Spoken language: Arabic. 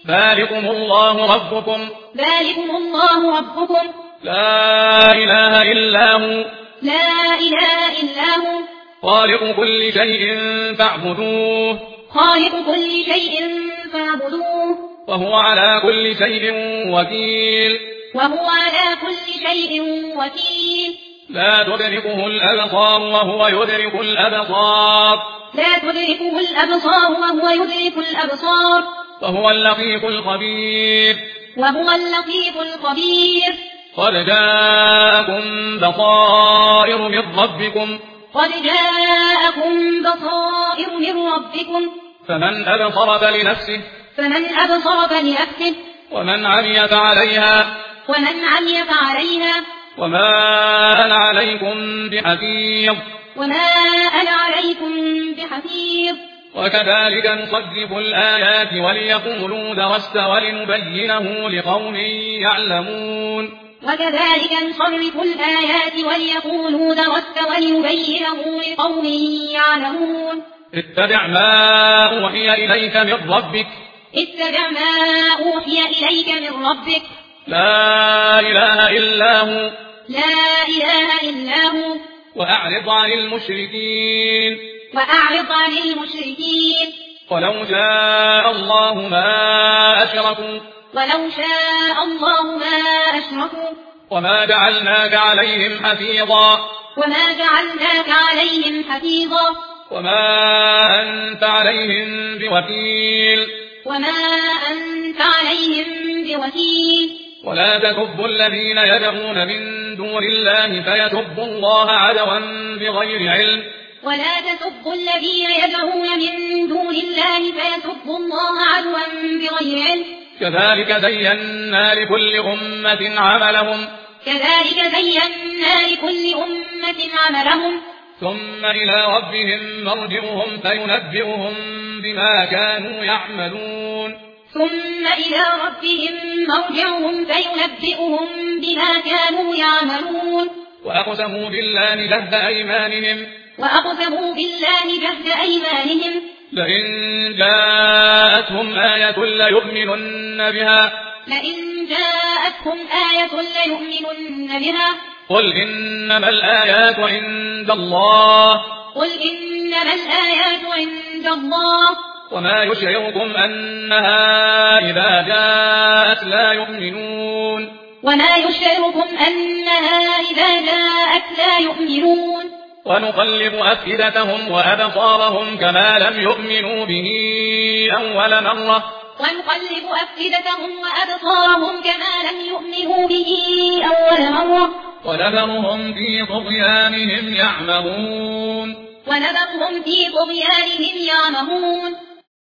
ذلكم الله ربكم لا إله إلا هو خالق كل شيء فاعبدوه وهو على كل شيء وكيل لا تدركه الأبصار وهو يدرك الأبصار وهو اللطيف الخبير قد جاءكم بصائر من ربكم فمن أبصر فلنفسه ومن عمي فعليها وما أنا عليكم بحفيظ وكذلك نصرف الآيات وليقولوا درست ولنبينه لقوم يعلمون اتبع ما أوحي إليك من ربك لا إله إلا هو وأعرض عن المشركين ولو شاء الله ما أشركوا وما جعلناك عليهم حفيظا وما أنت عليهم بوكيل ولا تسبوا الذين يدعون من دون الله فيسبوا الله عدوا بغير علم كذلك زينا لكل أمة عملهم ثم إلى ربهم مرجعهم فينبئهم بما كانوا يعملون وأقسموا بالله جهد أيمانهم لئن جاءتهم آية ليؤمنن بها قل إنما الآيات عند الله وما يشعركم أنها إذا جاءت لا يؤمنون ونقلب أفئدتهم وأبصارهم كما لم يؤمنوا به أول مرة ونذرهم في طغيانهم يعمهون